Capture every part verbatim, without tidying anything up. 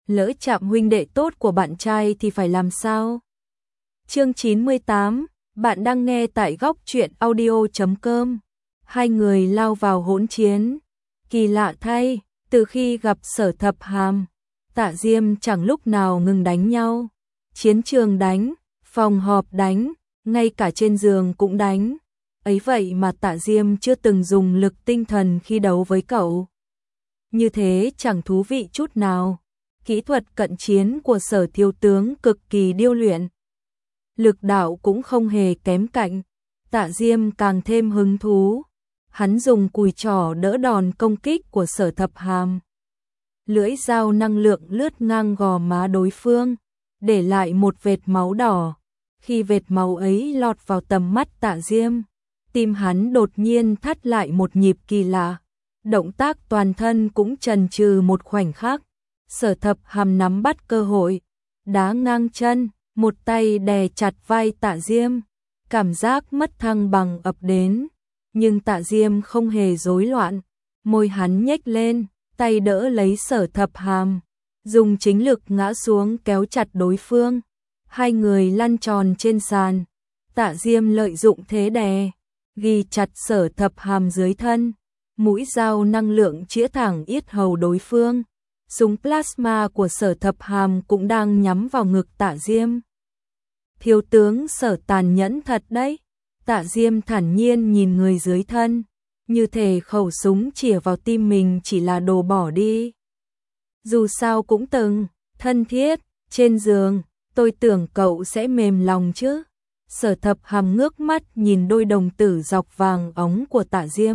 lỡ chạm huynh đệ tốt của bạn trai thì phải làm sao? Chương chín mươi tám, bạn đang nghe tại góc truyện audio chấm com. Hai người lao vào hỗn chiến. Kỳ lạ thay, từ khi gặp Sở Thập Hàm, Tạ Diêm chẳng lúc nào ngừng đánh nhau. Chiến trường đánh, phòng họp đánh, ngay cả trên giường cũng đánh. Ấy vậy mà Tạ Diêm chưa từng dùng lực tinh thần khi đấu với cậu. Như thế chẳng thú vị chút nào. Kỹ thuật cận chiến của Sở thiếu tướng cực kỳ điêu luyện. Lực đạo cũng không hề kém cạnh. Tạ Diêm càng thêm hứng thú. Hắn dùng cùi trỏ đỡ đòn công kích của Sở Thập Hàm. Lưỡi dao năng lượng lướt ngang gò má đối phương, để lại một vệt máu đỏ. Khi vệt máu ấy lọt vào tầm mắt Tạ Diêm, tim hắn đột nhiên thắt lại một nhịp kỳ lạ. Động tác toàn thân cũng chần chừ một khoảnh khắc. Sở Thập Hàm nắm bắt cơ hội, đá ngang chân, một tay đè chặt vai Tạ Diêm. Cảm giác mất thăng bằng ập đến, nhưng Tạ Diêm không hề rối loạn, môi hắn nhếch lên, tay đỡ lấy Sở Thập Hàm, dùng chính lực ngã xuống kéo chặt đối phương. Hai người lăn tròn trên sàn. Tạ Diêm lợi dụng thế đè, ghi chặt Sở Thập Hàm dưới thân, mũi dao năng lượng chĩa thẳng yết hầu đối phương. Súng plasma của Sở Thập Hàm cũng đang nhắm vào ngực Tạ Diêm. Thiếu tướng Sở tàn nhẫn thật đấy. Tạ Diêm thản nhiên nhìn người dưới thân, như thể khẩu súng chĩa vào tim mình chỉ là đồ bỏ đi. Dù sao cũng từng thân thiết, trên giường, tôi tưởng cậu sẽ mềm lòng chứ. Sở Thập Hàm ngước mắt nhìn đôi đồng tử dọc vàng óng của Tạ Diêm.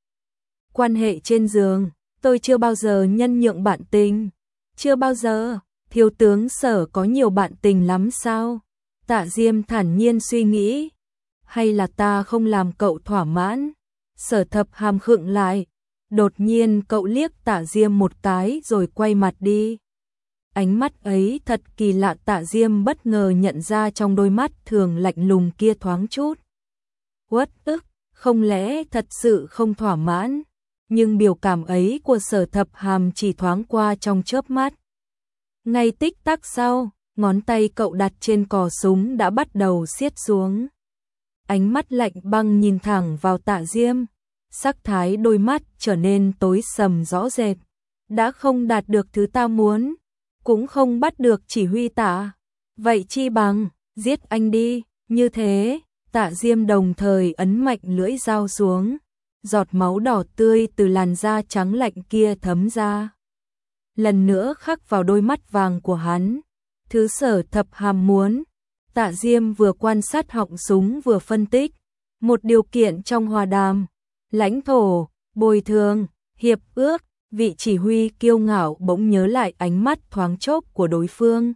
Quan hệ trên giường, tôi chưa bao giờ nhân nhượng bạn tình. Chưa bao giờ. Thiếu tướng Sở có nhiều bạn tình lắm sao? Tạ Diêm thản nhiên suy nghĩ. Hay là ta không làm cậu thỏa mãn? Sở Thập Hàm khựng lại. Đột nhiên cậu liếc Tạ Diêm một cái rồi quay mặt đi. Ánh mắt ấy thật kỳ lạ. Tạ Diêm bất ngờ nhận ra trong đôi mắt thường lạnh lùng kia thoáng chút uất ức. Không lẽ thật sự không thỏa mãn? Nhưng biểu cảm ấy của Sở Thập Hàm chỉ thoáng qua trong chớp mắt. Ngay tích tắc sau, ngón tay cậu đặt trên cò súng đã bắt đầu siết xuống. Ánh mắt lạnh băng nhìn thẳng vào Tạ Diêm. Sắc thái đôi mắt trở nên tối sầm rõ rệt. Đã không đạt được thứ ta muốn, cũng không bắt được chỉ huy Tạ. Vậy chi bằng, giết anh đi. Như thế, Tạ Diêm đồng thời ấn mạnh lưỡi dao xuống. Giọt máu đỏ tươi từ làn da trắng lạnh kia thấm ra. Lần nữa khắc vào đôi mắt vàng của hắn. Thứ Sở Thập Hàm muốn. Tạ Diêm vừa quan sát họng súng vừa phân tích. Một điều kiện trong hòa đàm. Lãnh thổ, bồi thường, hiệp ước. Vị chỉ huy kiêu ngạo bỗng nhớ lại ánh mắt thoáng chốc của đối phương.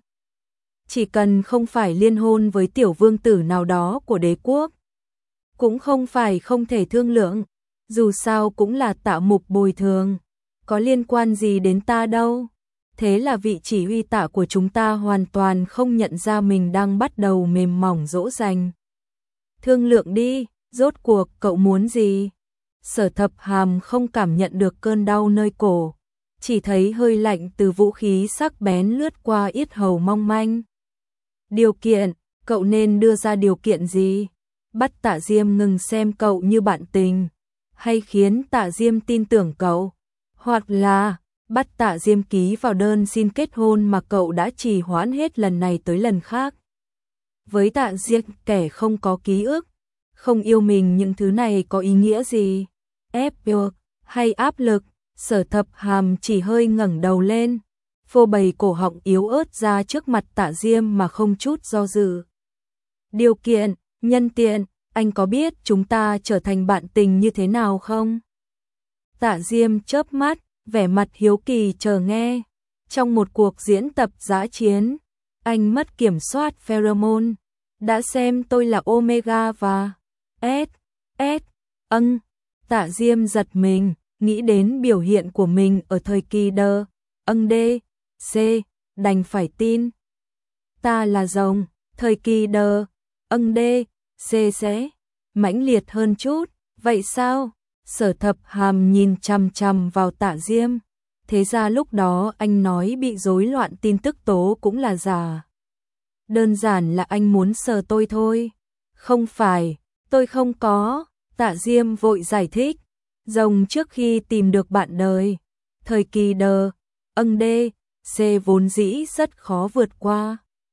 Chỉ cần không phải liên hôn với tiểu vương tử nào đó của đế quốc, cũng không phải không thể thương lượng. Dù sao cũng là Tạ mục bồi thường, có liên quan gì đến ta đâu. Thế là vị chỉ huy Tạ của chúng ta hoàn toàn không nhận ra mình đang bắt đầu mềm mỏng dỗ dành. Thương lượng đi, rốt cuộc cậu muốn gì? Sở Thập Hàm không cảm nhận được cơn đau nơi cổ, chỉ thấy hơi lạnh từ vũ khí sắc bén lướt qua yết hầu mong manh. Điều kiện, cậu nên đưa ra điều kiện gì? Bắt Tạ Diêm ngừng xem cậu như bạn tình, hay khiến Tạ Diêm tin tưởng cậu? Hoặc là bắt Tạ Diêm ký vào đơn xin kết hôn mà cậu đã trì hoãn hết lần này tới lần khác. Với Tạ Diêm, kẻ không có ký ức, không yêu mình, những thứ này có ý nghĩa gì? Ép buộc hay áp lực? Sở Thập Hàm chỉ hơi ngẩng đầu lên, phô bày cổ họng yếu ớt ra trước mặt Tạ Diêm mà không chút do dự. Điều kiện, nhân tiện, anh có biết chúng ta trở thành bạn tình như thế nào không? Tạ Diêm chớp mắt, vẻ mặt hiếu kỳ chờ nghe. Trong một cuộc diễn tập dã chiến, anh mất kiểm soát pheromone. Đã xem tôi là Omega và S, S, âng. Tạ Diêm giật mình, nghĩ đến biểu hiện của mình ở thời kỳ đơ, âng D, C, đành phải tin. Ta là rồng, thời kỳ đơ, âng D, C sẽ mãnh liệt hơn chút, vậy sao? Sở Thập Hàm nhìn chằm chằm vào Tạ Diêm, Thế ra lúc đó anh nói bị rối loạn tin tức tố cũng là giả. Đơn giản là anh muốn sờ tôi thôi. Không phải, tôi không có. Tạ Diêm vội giải thích. Rồng trước khi tìm được bạn đời, thời kỳ đờ, âng đê, xê vốn dĩ rất khó vượt qua.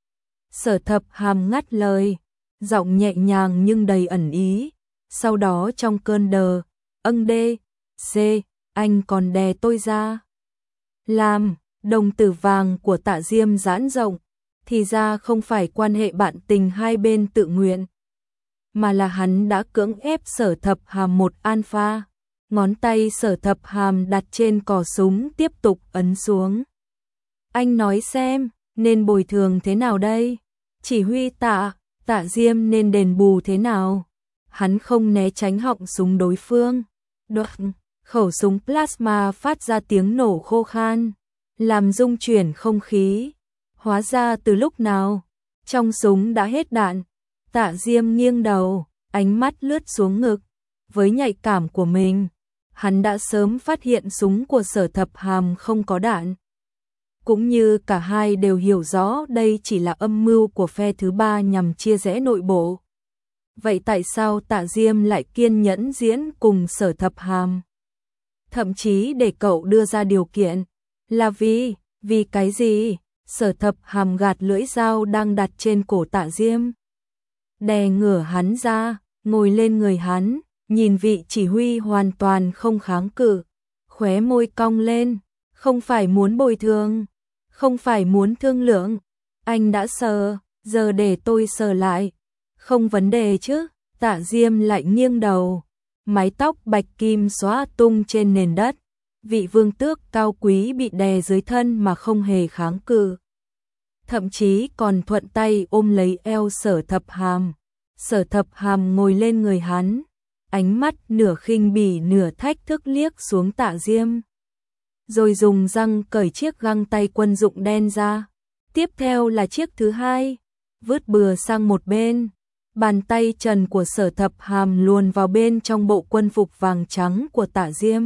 Sở Thập Hàm ngắt lời, giọng nhẹ nhàng nhưng đầy ẩn ý. Sau đó trong cơn đờ, âng đê, xê, anh còn đè tôi ra. Làm, đồng tử vàng của Tạ Diêm giãn rộng, thì ra không phải quan hệ bạn tình hai bên tự nguyện, mà là hắn đã cưỡng ép Sở Thập Hàm một alpha. Ngón tay Sở Thập Hàm đặt trên cò súng tiếp tục ấn xuống. Anh nói xem, nên bồi thường thế nào đây? Chỉ huy Tạ, Tạ Diêm nên đền bù thế nào? Hắn không né tránh họng súng đối phương. Đoạn, khẩu súng plasma phát ra tiếng nổ khô khan, làm rung chuyển không khí. Hóa ra từ lúc nào, trong súng đã hết đạn. Tạ Diêm nghiêng đầu, ánh mắt lướt xuống ngực. Với nhạy cảm của mình, hắn đã sớm phát hiện súng của Sở Thập Hàm không có đạn. Cũng như cả hai đều hiểu rõ đây chỉ là âm mưu của phe thứ ba nhằm chia rẽ nội bộ. Vậy tại sao Tạ Diêm lại kiên nhẫn diễn cùng Sở Thập Hàm? Thậm chí để cậu đưa ra điều kiện. Là vì, vì cái gì? Sở Thập Hàm gạt lưỡi dao đang đặt trên cổ Tạ Diêm. Đè ngửa hắn ra, ngồi lên người hắn, nhìn vị chỉ huy hoàn toàn không kháng cự. Khóe môi cong lên, không phải muốn bồi thường, không phải muốn thương lượng. Anh đã sờ, giờ để tôi sờ lại. Không vấn đề chứ? Tạ Diêm lại nghiêng đầu, mái tóc bạch kim xóa tung trên nền đất. Vị vương tước cao quý bị đè dưới thân mà không hề kháng cự. Thậm chí còn thuận tay ôm lấy eo Sở Thập Hàm. Sở Thập Hàm ngồi lên người hắn, ánh mắt nửa khinh bỉ nửa thách thức liếc xuống Tạ Diêm. Rồi dùng răng cởi chiếc găng tay quân dụng đen ra. Tiếp theo là chiếc thứ hai, vứt bừa sang một bên. Bàn tay trần của Sở Thập Hàm luồn vào bên trong bộ quân phục vàng trắng của Tạ Diêm.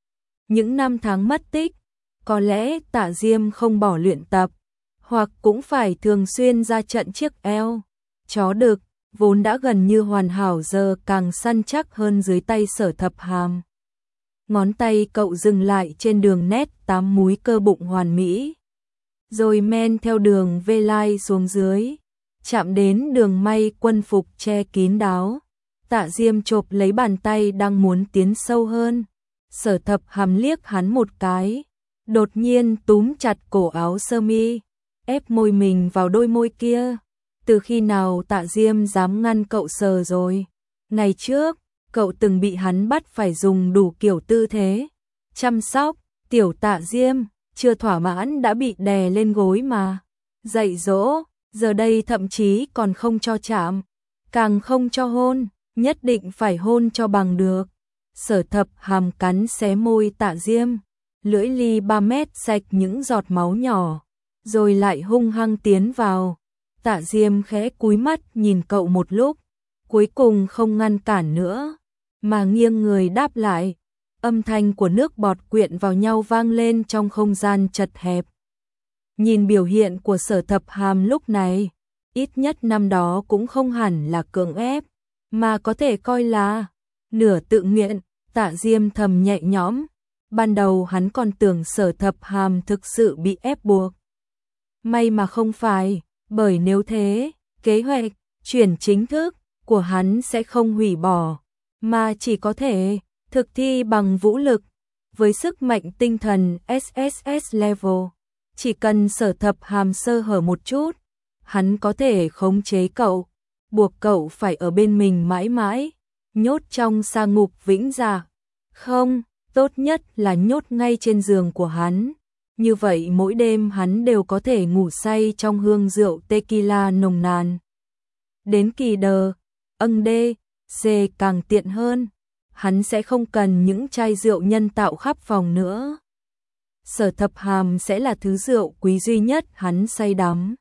Những năm tháng mất tích, có lẽ Tạ Diêm không bỏ luyện tập, hoặc cũng phải thường xuyên ra trận chiếc eo. Chó đực, vốn đã gần như hoàn hảo giờ càng săn chắc hơn dưới tay Sở Thập Hàm. Ngón tay cậu dừng lại trên đường nét tám múi cơ bụng hoàn mỹ, rồi men theo đường V line xuống dưới, chạm đến đường may quân phục che kín đáo. Tạ Diêm chộp lấy bàn tay đang muốn tiến sâu hơn. Sở Thập Hàm liếc hắn một cái, đột nhiên túm chặt cổ áo sơ mi, ép môi mình vào đôi môi kia. Từ khi nào Tạ Diêm dám ngăn cậu sờ rồi? Ngày trước, cậu từng bị hắn bắt phải dùng đủ kiểu tư thế chăm sóc. Tiểu Tạ Diêm chưa thỏa mãn đã bị đè lên gối mà dạy dỗ, giờ đây thậm chí còn không cho chạm, càng không cho hôn, nhất định phải hôn cho bằng được. Sở Thập Hàm cắn xé môi Tạ Diêm, lưỡi ly ba mét sạch những giọt máu nhỏ, rồi lại hung hăng tiến vào. Tạ Diêm khẽ cúi mắt nhìn cậu một lúc, cuối cùng không ngăn cản nữa, mà nghiêng người đáp lại. Âm thanh của nước bọt quyện vào nhau vang lên trong không gian chật hẹp. Nhìn biểu hiện của Sở Thập Hàm lúc này, ít nhất năm đó cũng không hẳn là cưỡng ép, mà có thể coi là nửa tự nguyện. Tạ Diêm thầm nhẹ nhõm, ban đầu hắn còn tưởng Sở Thập Hàm thực sự bị ép buộc. May mà không phải, bởi nếu thế, kế hoạch chuyển chính thức của hắn sẽ không hủy bỏ, mà chỉ có thể thực thi bằng vũ lực. Với sức mạnh tinh thần ét ét ét level, chỉ cần Sở Thập Hàm sơ hở một chút, hắn có thể khống chế cậu, buộc cậu phải ở bên mình mãi mãi, nhốt trong sa ngục vĩnh dạ. Không, tốt nhất là nhốt ngay trên giường của hắn. Như vậy mỗi đêm hắn đều có thể ngủ say trong hương rượu tequila nồng nàn. Đến kỳ đờ, âng đê, xê càng tiện hơn, hắn sẽ không cần những chai rượu nhân tạo khắp phòng nữa. Sở Thập Hàm sẽ là thứ rượu quý duy nhất hắn say đắm.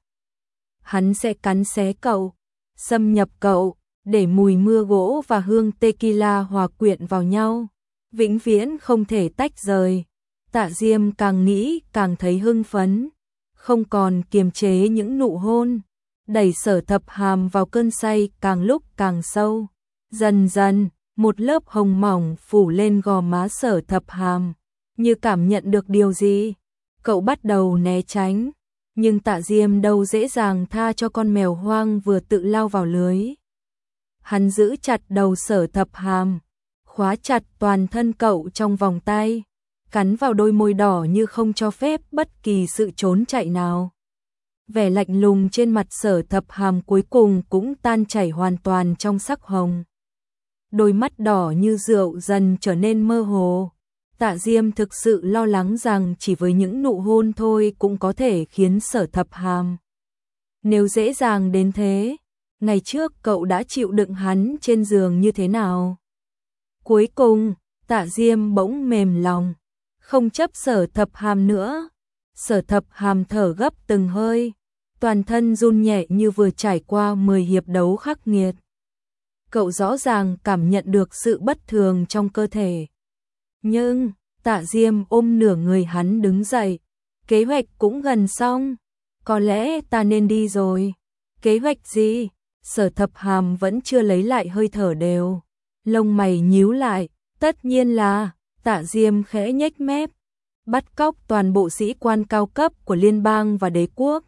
Hắn sẽ cắn xé cậu, xâm nhập cậu, để mùi mưa gỗ và hương tequila hòa quyện vào nhau, vĩnh viễn không thể tách rời. Tạ Diêm càng nghĩ càng thấy hưng phấn, không còn kiềm chế những nụ hôn, đẩy Sở Thập Hàm vào cơn say càng lúc càng sâu. Dần dần, một lớp hồng mỏng phủ lên gò má Sở Thập Hàm, như cảm nhận được điều gì, cậu bắt đầu né tránh, nhưng Tạ Diêm đâu dễ dàng tha cho con mèo hoang vừa tự lao vào lưới. Hắn giữ chặt đầu Sở Thập Hàm, khóa chặt toàn thân cậu trong vòng tay, cắn vào đôi môi đỏ như không cho phép bất kỳ sự trốn chạy nào. Vẻ lạnh lùng trên mặt Sở Thập Hàm cuối cùng cũng tan chảy hoàn toàn trong sắc hồng. Đôi mắt đỏ như rượu dần trở nên mơ hồ. Tạ Diêm thực sự lo lắng rằng chỉ với những nụ hôn thôi cũng có thể khiến Sở Thập Hàm. Nếu dễ dàng đến thế, ngày trước cậu đã chịu đựng hắn trên giường như thế nào? Cuối cùng, Tạ Diêm bỗng mềm lòng, không chấp Sở Thập Hàm nữa. Sở Thập Hàm thở gấp từng hơi, toàn thân run nhẹ như vừa trải qua mười hiệp đấu khắc nghiệt. Cậu rõ ràng cảm nhận được sự bất thường trong cơ thể. Nhưng, Tạ Diêm ôm nửa người hắn đứng dậy. Kế hoạch cũng gần xong. Có lẽ ta nên đi rồi. Kế hoạch gì? Sở Thập Hàm vẫn chưa lấy lại hơi thở đều. Lông mày nhíu lại. Tất nhiên là, Tạ Diêm khẽ nhếch mép. Bắt cóc toàn bộ sĩ quan cao cấp của liên bang và đế quốc.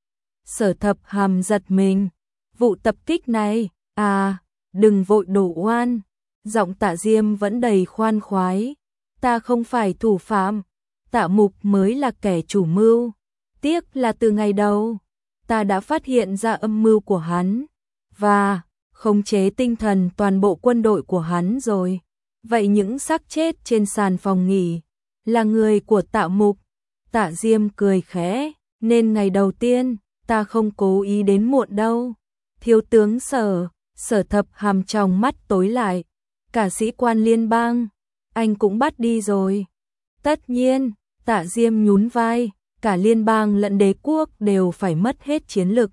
Sở Thập Hàm giật mình. Vụ tập kích này, à, đừng vội đổ oan. Giọng Tạ Diêm vẫn đầy khoan khoái. Ta không phải thủ phạm, Tạ Mục mới là kẻ chủ mưu. Tiếc là từ ngày đầu, ta đã phát hiện ra âm mưu của hắn, và khống chế tinh thần toàn bộ quân đội của hắn rồi. Vậy những xác chết trên sàn phòng nghỉ, là người của Tạ Mục. Tạ Diêm cười khẽ, nên ngày đầu tiên, ta không cố ý đến muộn đâu. Thiếu tướng Sở, Sở Thập Hàm trong mắt tối lại. Cả sĩ quan liên bang, anh cũng bắt đi rồi. Tất nhiên, Tạ Diêm nhún vai, cả liên bang lẫn đế quốc đều phải mất hết chiến lực.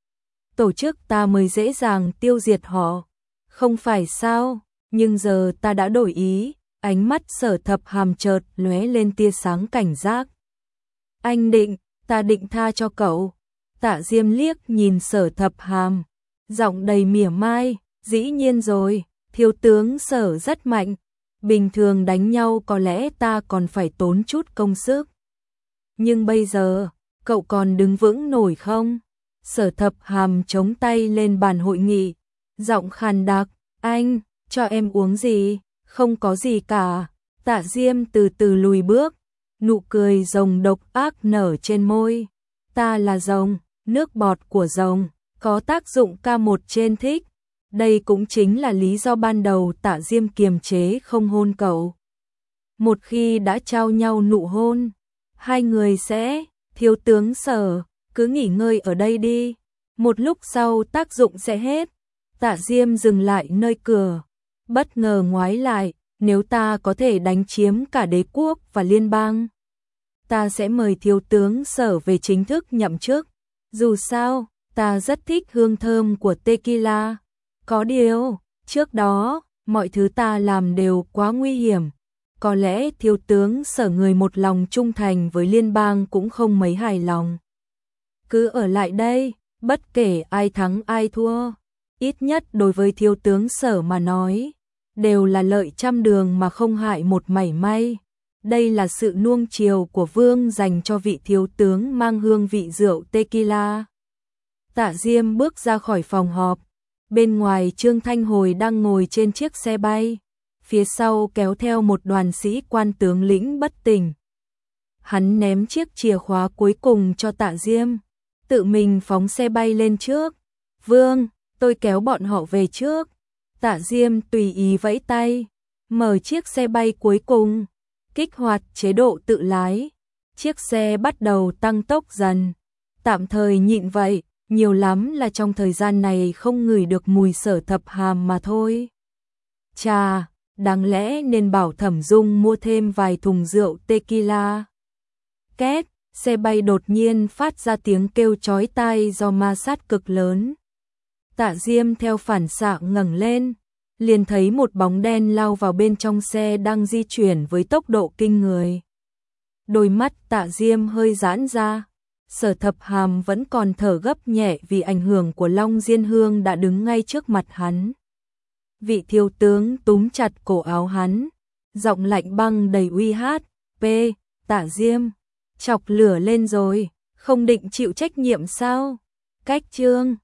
Tổ chức ta mới dễ dàng tiêu diệt họ. Không phải sao, nhưng giờ ta đã đổi ý. Ánh mắt Sở Thập Hàm chợt lóe lên tia sáng cảnh giác. Anh định, ta định tha cho cậu. Tạ Diêm liếc nhìn Sở Thập Hàm, giọng đầy mỉa mai, dĩ nhiên rồi, thiếu tướng Sở rất mạnh. Bình thường đánh nhau có lẽ ta còn phải tốn chút công sức. Nhưng bây giờ, cậu còn đứng vững nổi không? Sở Thập Hàm chống tay lên bàn hội nghị, giọng khàn đặc, anh, cho em uống gì? Không có gì cả. Tạ Diêm từ từ lùi bước, nụ cười rồng độc ác nở trên môi. Ta là rồng, nước bọt của rồng, có tác dụng ca một trên thích. Đây cũng chính là lý do ban đầu Tạ Diêm kiềm chế không hôn cậu. Một khi đã trao nhau nụ hôn, hai người sẽ, thiếu tướng Sở, cứ nghỉ ngơi ở đây đi. Một lúc sau tác dụng sẽ hết. Tạ Diêm dừng lại nơi cửa, bất ngờ ngoái lại, nếu ta có thể đánh chiếm cả đế quốc và liên bang, ta sẽ mời thiếu tướng Sở về chính thức nhậm chức. Dù sao, ta rất thích hương thơm của tequila. Có điều, trước đó, mọi thứ ta làm đều quá nguy hiểm. Có lẽ thiếu tướng Sở người một lòng trung thành với liên bang cũng không mấy hài lòng. Cứ ở lại đây, bất kể ai thắng ai thua, ít nhất đối với thiếu tướng Sở mà nói, đều là lợi trăm đường mà không hại một mảy may. Đây là sự nuông chiều của vương dành cho vị thiếu tướng mang hương vị rượu tequila. Tạ Diêm bước ra khỏi phòng họp. Bên ngoài Trương Thanh Hồi đang ngồi trên chiếc xe bay, phía sau kéo theo một đoàn sĩ quan tướng lĩnh bất tỉnh. Hắn ném chiếc chìa khóa cuối cùng cho Tạ Diêm, tự mình phóng xe bay lên trước. Vương, tôi kéo bọn họ về trước. Tạ Diêm tùy ý vẫy tay, mở chiếc xe bay cuối cùng, kích hoạt chế độ tự lái. Chiếc xe bắt đầu tăng tốc dần, tạm thời nhịn vậy. Nhiều lắm là trong thời gian này không ngửi được mùi Sở Thập Hàm mà thôi. Chà, đáng lẽ nên bảo Thẩm Dung mua thêm vài thùng rượu tequila. Két, xe bay đột nhiên phát ra tiếng kêu chói tai do ma sát cực lớn. Tạ Diêm theo phản xạ ngẩng lên, liền thấy một bóng đen lao vào bên trong xe đang di chuyển với tốc độ kinh người. Đôi mắt Tạ Diêm hơi giãn ra. Sở Thập Hàm vẫn còn thở gấp nhẹ vì ảnh hưởng của Long Diên Hương đã đứng ngay trước mặt hắn. Vị thiếu tướng túm chặt cổ áo hắn, giọng lạnh băng đầy uy hát, "P, Tạ Diêm, chọc lửa lên rồi, không định chịu trách nhiệm sao?" Cách chương